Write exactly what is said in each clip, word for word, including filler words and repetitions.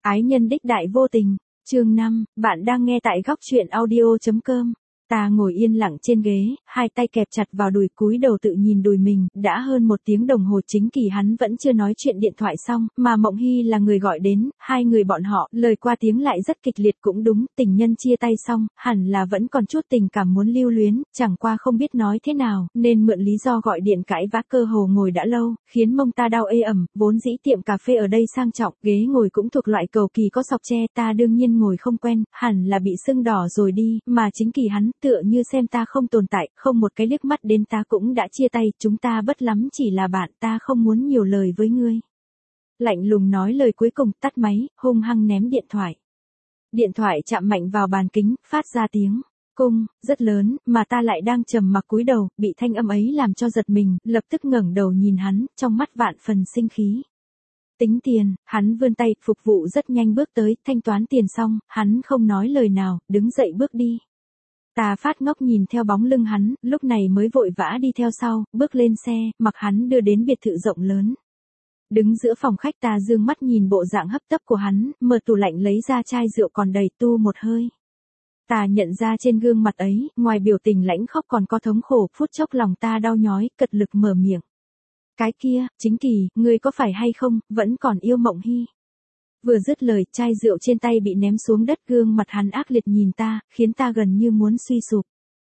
Ái nhân đích đại vô tình, chương năm, bạn đang nghe tại góc truyện audio.com. Ta ngồi yên lặng trên ghế, hai tay kẹp chặt vào đùi cúi đầu tự nhìn đùi mình, đã hơn một tiếng đồng hồ chính kỳ hắn vẫn chưa nói chuyện điện thoại xong, mà Mộng Hy là người gọi đến, hai người bọn họ, lời qua tiếng lại rất kịch liệt cũng đúng, tình nhân chia tay xong, hẳn là vẫn còn chút tình cảm muốn lưu luyến, chẳng qua không biết nói thế nào, nên mượn lý do gọi điện cãi vã cơ hồ ngồi đã lâu, khiến mông ta đau ê ẩm, vốn dĩ tiệm cà phê ở đây sang trọng, ghế ngồi cũng thuộc loại cầu kỳ có sọc tre, ta đương nhiên ngồi không quen, hẳn là bị sưng đỏ rồi đi, mà chính kỳ hắn tựa như xem ta không tồn tại, không một cái liếc mắt đến ta cũng đã chia tay, chúng ta bất lắm chỉ là bạn, ta không muốn nhiều lời với ngươi. Lạnh lùng nói lời cuối cùng, tắt máy, hung hăng ném điện thoại. Điện thoại chạm mạnh vào bàn kính, phát ra tiếng cung rất lớn, mà ta lại đang trầm mặc cúi đầu, bị thanh âm ấy làm cho giật mình, lập tức ngẩng đầu nhìn hắn, trong mắt vạn phần sinh khí. Tính tiền, hắn vươn tay, phục vụ rất nhanh bước tới, thanh toán tiền xong, hắn không nói lời nào, đứng dậy bước đi. Ta phát ngốc nhìn theo bóng lưng hắn, lúc này mới vội vã đi theo sau, bước lên xe, mặc hắn đưa đến biệt thự rộng lớn. Đứng giữa phòng khách ta dương mắt nhìn bộ dạng hấp tấp của hắn, mở tủ lạnh lấy ra chai rượu còn đầy tu một hơi. Ta nhận ra trên gương mặt ấy, ngoài biểu tình lãnh khóc còn có thống khổ, phút chốc lòng ta đau nhói, cật lực mở miệng. Cái kia, chính kỳ, ngươi có phải hay không, vẫn còn yêu Mộng Hy. Vừa dứt lời, chai rượu trên tay bị ném xuống đất, gương mặt hắn ác liệt nhìn ta, khiến ta gần như muốn suy sụp.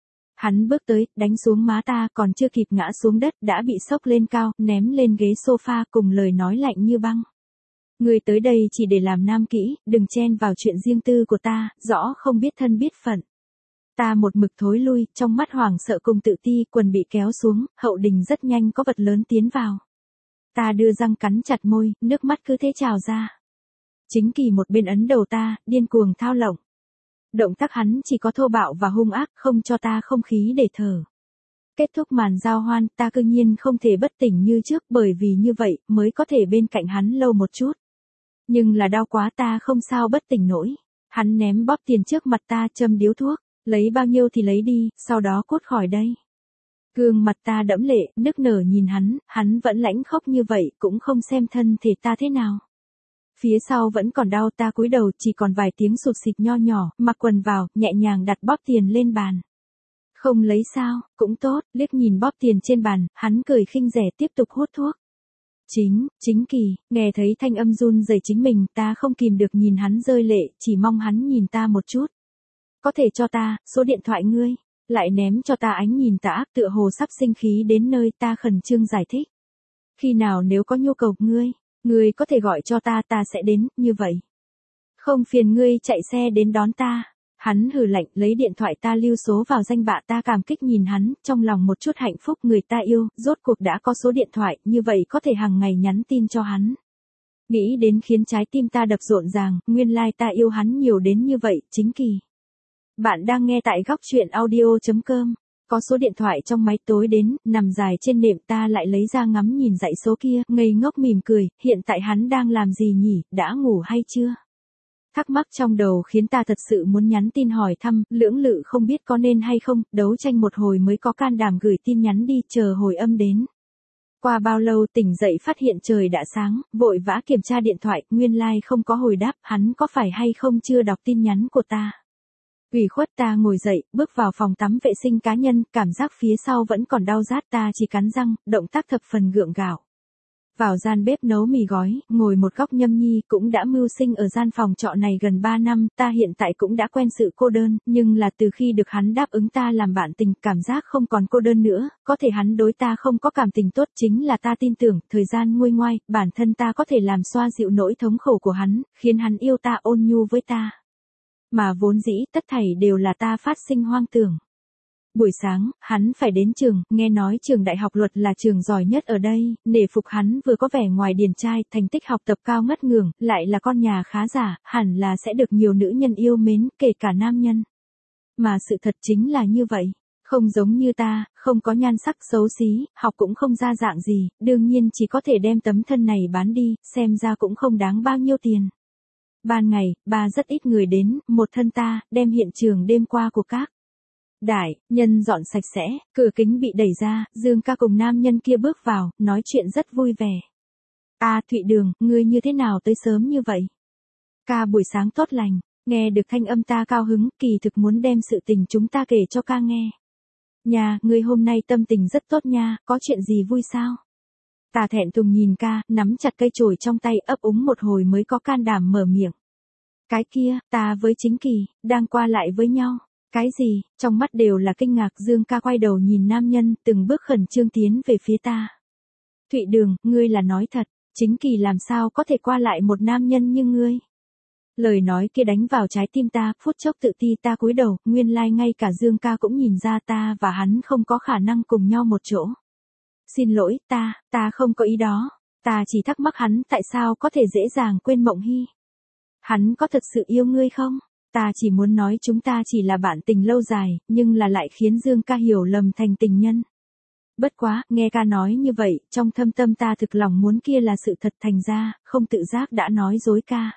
Hắn bước tới, đánh xuống má ta, còn chưa kịp ngã xuống đất, đã bị sốc lên cao, ném lên ghế sofa cùng lời nói lạnh như băng. Ngươi tới đây chỉ để làm nam kỹ, đừng chen vào chuyện riêng tư của ta, rõ không biết thân biết phận. Ta một mực thối lui, trong mắt hoảng sợ cùng tự ti, quần bị kéo xuống, hậu đình rất nhanh có vật lớn tiến vào. Ta đưa răng cắn chặt môi, nước mắt cứ thế trào ra. Chính kỳ một bên ấn đầu ta, điên cuồng thao lộng. Động tác hắn chỉ có thô bạo và hung ác, không cho ta không khí để thở. Kết thúc màn giao hoan, ta cương nhiên không thể bất tỉnh như trước, bởi vì như vậy, mới có thể bên cạnh hắn lâu một chút. Nhưng là đau quá, ta không sao bất tỉnh nổi. Hắn ném bóp tiền trước mặt ta, châm điếu thuốc, lấy bao nhiêu thì lấy đi, sau đó cút khỏi đây. Gương mặt ta đẫm lệ, nức nở nhìn hắn, hắn vẫn lãnh khóc như vậy, cũng không xem thân thể ta thế nào. Phía sau vẫn còn đau, ta cúi đầu, chỉ còn vài tiếng sụt xịt nho nhỏ, mặc quần vào, nhẹ nhàng đặt bóp tiền lên bàn. Không lấy sao, cũng tốt, liếc nhìn bóp tiền trên bàn, hắn cười khinh rẻ tiếp tục hút thuốc. Chính, chính kỳ, nghe thấy thanh âm run rẩy chính mình, ta không kìm được nhìn hắn rơi lệ, chỉ mong hắn nhìn ta một chút. Có thể cho ta, số điện thoại ngươi, lại ném cho ta ánh nhìn tà ác tựa hồ sắp sinh khí đến nơi, ta khẩn trương giải thích. Khi nào nếu có nhu cầu, ngươi, ngươi có thể gọi cho ta, ta sẽ đến, như vậy. Không phiền ngươi chạy xe đến đón ta. Hắn hừ lạnh, lấy điện thoại ta lưu số vào danh bạ, ta cảm kích nhìn hắn, trong lòng một chút hạnh phúc, người ta yêu, rốt cuộc đã có số điện thoại, như vậy có thể hàng ngày nhắn tin cho hắn. Nghĩ đến khiến trái tim ta đập rộn ràng, nguyên lai ta yêu hắn nhiều đến như vậy, chính kỳ. Bạn đang nghe tại góc truyện audio.com. Có số điện thoại trong máy tối đến, nằm dài trên nệm, ta lại lấy ra ngắm nhìn dãy số kia, ngây ngốc mỉm cười, hiện tại hắn đang làm gì nhỉ, đã ngủ hay chưa? Thắc mắc trong đầu khiến ta thật sự muốn nhắn tin hỏi thăm, lưỡng lự không biết có nên hay không, đấu tranh một hồi mới có can đảm gửi tin nhắn đi, chờ hồi âm đến. Qua bao lâu tỉnh dậy phát hiện trời đã sáng, vội vã kiểm tra điện thoại, nguyên lai like không có hồi đáp, hắn có phải hay không chưa đọc tin nhắn của ta. Ủy khuất ta ngồi dậy, bước vào phòng tắm vệ sinh cá nhân, cảm giác phía sau vẫn còn đau rát, ta chỉ cắn răng, động tác thập phần gượng gạo. Vào gian bếp nấu mì gói, ngồi một góc nhâm nhi, cũng đã mưu sinh ở gian phòng trọ này gần ba năm, ta hiện tại cũng đã quen sự cô đơn, nhưng là từ khi được hắn đáp ứng ta làm bạn tình, cảm giác không còn cô đơn nữa, có thể hắn đối ta không có cảm tình tốt, chính là ta tin tưởng, thời gian nguôi ngoai, bản thân ta có thể làm xoa dịu nỗi thống khổ của hắn, khiến hắn yêu ta, ôn nhu với ta. Mà vốn dĩ tất thảy đều là ta phát sinh hoang tưởng. Buổi sáng, hắn phải đến trường, nghe nói trường đại học luật là trường giỏi nhất ở đây, nể phục hắn vừa có vẻ ngoài điển trai, thành tích học tập cao ngất ngưỡng, lại là con nhà khá giả, hẳn là sẽ được nhiều nữ nhân yêu mến, kể cả nam nhân. Mà sự thật chính là như vậy, không giống như ta, không có nhan sắc xấu xí, học cũng không ra dạng gì, đương nhiên chỉ có thể đem tấm thân này bán đi, xem ra cũng không đáng bao nhiêu tiền. Ban ngày, ba rất ít người đến, một thân ta, đem hiện trường đêm qua của các đại nhân dọn sạch sẽ, cửa kính bị đẩy ra, Dương ca cùng nam nhân kia bước vào, nói chuyện rất vui vẻ. A Thụy Đường, ngươi như thế nào tới sớm như vậy? Ca buổi sáng tốt lành, nghe được thanh âm ta cao hứng, kỳ thực muốn đem sự tình chúng ta kể cho ca nghe. Nhà, ngươi hôm nay tâm tình rất tốt nha, có chuyện gì vui sao? Ta thẹn thùng nhìn ca, nắm chặt cây chổi trong tay ấp úng một hồi mới có can đảm mở miệng. Cái kia, ta với Chính Kỳ, đang qua lại với nhau. Cái gì, trong mắt đều là kinh ngạc. Dương ca quay đầu nhìn nam nhân, từng bước khẩn trương tiến về phía ta. Thụy Đường, ngươi là nói thật, Chính Kỳ làm sao có thể qua lại một nam nhân như ngươi? Lời nói kia đánh vào trái tim ta, phút chốc tự ti ta cúi đầu, nguyên lai like ngay cả Dương ca cũng nhìn ra ta và hắn không có khả năng cùng nhau một chỗ. Xin lỗi, ta, ta không có ý đó, ta chỉ thắc mắc hắn tại sao có thể dễ dàng quên Mộng Hy. Hắn có thật sự yêu ngươi không? Ta chỉ muốn nói chúng ta chỉ là bạn tình lâu dài, nhưng là lại khiến Dương ca hiểu lầm thành tình nhân. Bất quá, nghe ca nói như vậy, trong thâm tâm ta thực lòng muốn kia là sự thật, thành ra, không tự giác đã nói dối ca.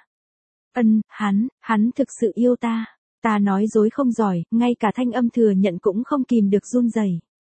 Ân, hắn, hắn thực sự yêu ta. Ta nói dối không giỏi, ngay cả thanh âm thừa nhận cũng không kìm được run rẩy.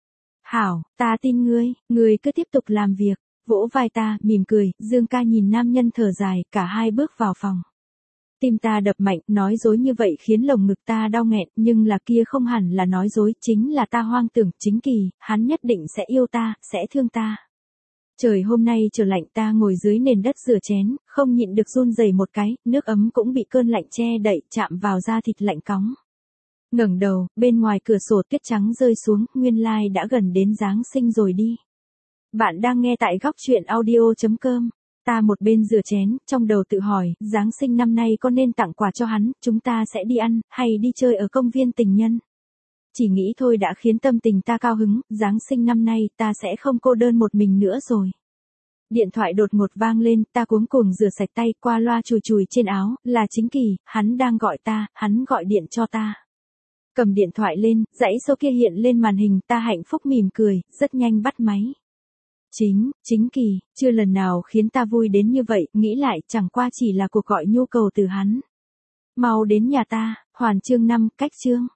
Hảo, ta tin ngươi, ngươi cứ tiếp tục làm việc. Vỗ vai ta, mỉm cười, Dương ca nhìn nam nhân thở dài, cả hai bước vào phòng. Tim ta đập mạnh, nói dối như vậy khiến lồng ngực ta đau nghẹn, nhưng là kia không hẳn là nói dối, chính là ta hoang tưởng. Chính Kỳ, hắn nhất định sẽ yêu ta, sẽ thương ta. Trời hôm nay trời lạnh, ta ngồi dưới nền đất rửa chén, không nhịn được run rẩy một cái, nước ấm cũng bị cơn lạnh che đậy, chạm vào da thịt lạnh cóng. Ngẩng đầu, bên ngoài cửa sổ tuyết trắng rơi xuống, nguyên lai like đã gần đến Giáng sinh rồi đi. Bạn đang nghe tại góc truyện audio chấm com. Ta một bên rửa chén, trong đầu tự hỏi, Giáng sinh năm nay có nên tặng quà cho hắn, chúng ta sẽ đi ăn, hay đi chơi ở công viên tình nhân. Chỉ nghĩ thôi đã khiến tâm tình ta cao hứng, Giáng sinh năm nay ta sẽ không cô đơn một mình nữa rồi. Điện thoại đột ngột vang lên, ta cuống cuồng rửa sạch tay, qua loa chùi chùi trên áo, là Chính Kỳ, hắn đang gọi ta, hắn gọi điện cho ta. Cầm điện thoại lên, dãy số kia hiện lên màn hình, ta hạnh phúc mỉm cười, rất nhanh bắt máy. Chính, Chính Kỳ, chưa lần nào khiến ta vui đến như vậy, nghĩ lại chẳng qua chỉ là cuộc gọi nhu cầu từ hắn. Mau đến nhà ta, Hoàn chương năm, cách chương.